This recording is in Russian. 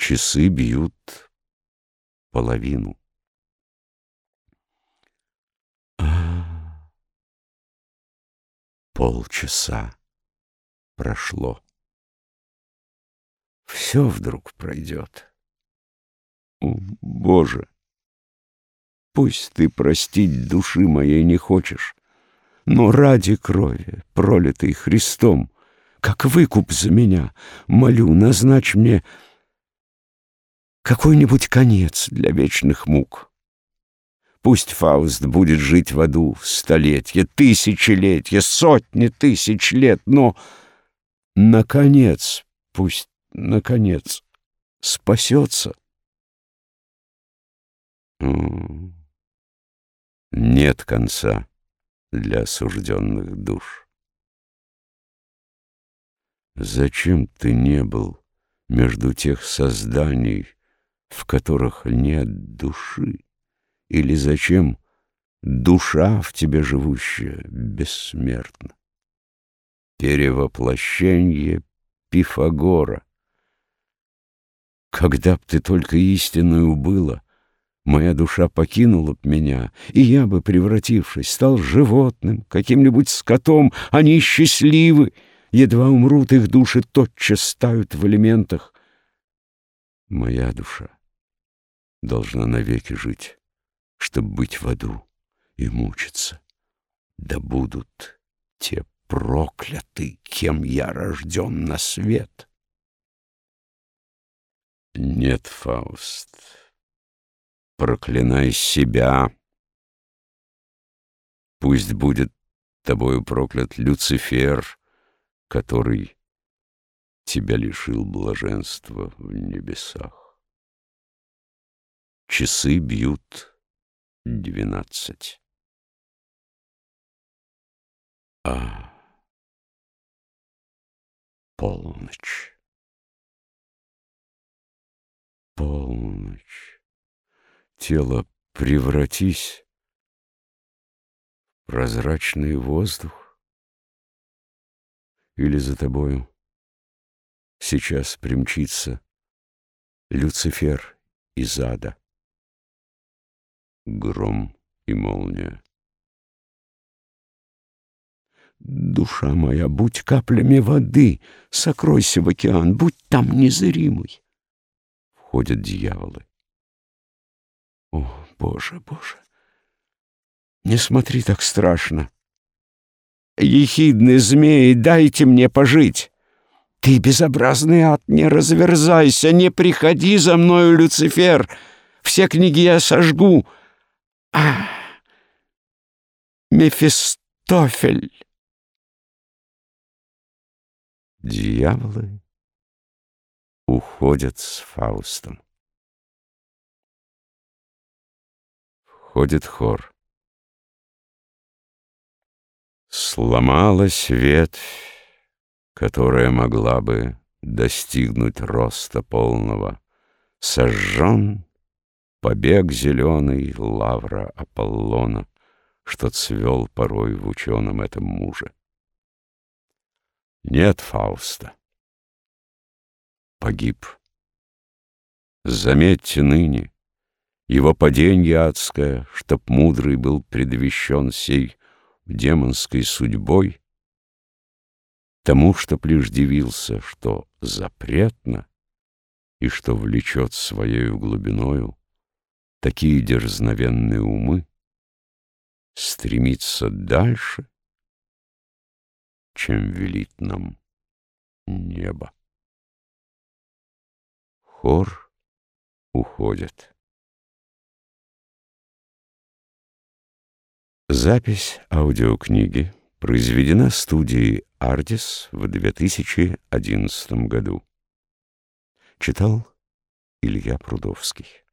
Часы бьют половину. Полчаса прошло. Все вдруг пройдет. О, Боже! Пусть ты простить души моей не хочешь, но ради крови, пролитой Христом, как выкуп за меня, молю, назначь мне какой-нибудь конец для вечных мук. Пусть Фауст будет жить в аду столетия, тысячелетия, сотни тысяч лет, но, наконец, пусть, наконец, спасется. Нет конца для осужденных душ. Зачем ты не был между тех созданий, в которых нет души? Или зачем душа в тебе живущая бессмертна? Перевоплощение Пифагора. Когда б ты только истинную была, моя душа покинула б меня, и я бы, превратившись, стал животным, каким-нибудь скотом. Они счастливы, едва умрут, их души тотчас тают в элементах. Моя душа должна навеки жить, чтоб быть в аду и мучиться. Да будут те прокляты, кем я рожден на свет. Нет, Фауст, проклинай себя. Пусть будет тобою проклят Люцифер, который тебя лишил блаженства в небесах. Часы бьют 12. Полночь. Полночь. Тело, превратись в прозрачный воздух. Или за тобою сейчас примчится Люцифер из ада. Гром и молния. Душа моя, будь каплями воды, сокройся в океан, будь там незримой. Входят дьяволы. О, Боже, Боже, не смотри так страшно. Ехидные змеи, дайте мне пожить. Ты, безобразный ад, не разверзайся, не приходи за мною, Люцифер. Все книги я сожгу. Мефистофель. Дьяволы уходят с Фаустом. Входит хор. Сломалась ветвь, которая могла бы достигнуть роста полного. Сожжен побег зеленый лавра Аполлона, что цвел порой в ученом этом муже. Нет Фауста. Погиб. Заметьте ныне его паденье адское, чтоб мудрый был предвещен сей демонской судьбой, тому, чтоб лишь дивился, что запретно и что влечет своею глубиною такие дерзновенные умы, стремиться дальше, чем велит нам небо. Хор уходит. Запись аудиокниги произведена студией «Ардис» в 2011 году. Читал Илья Прудовский.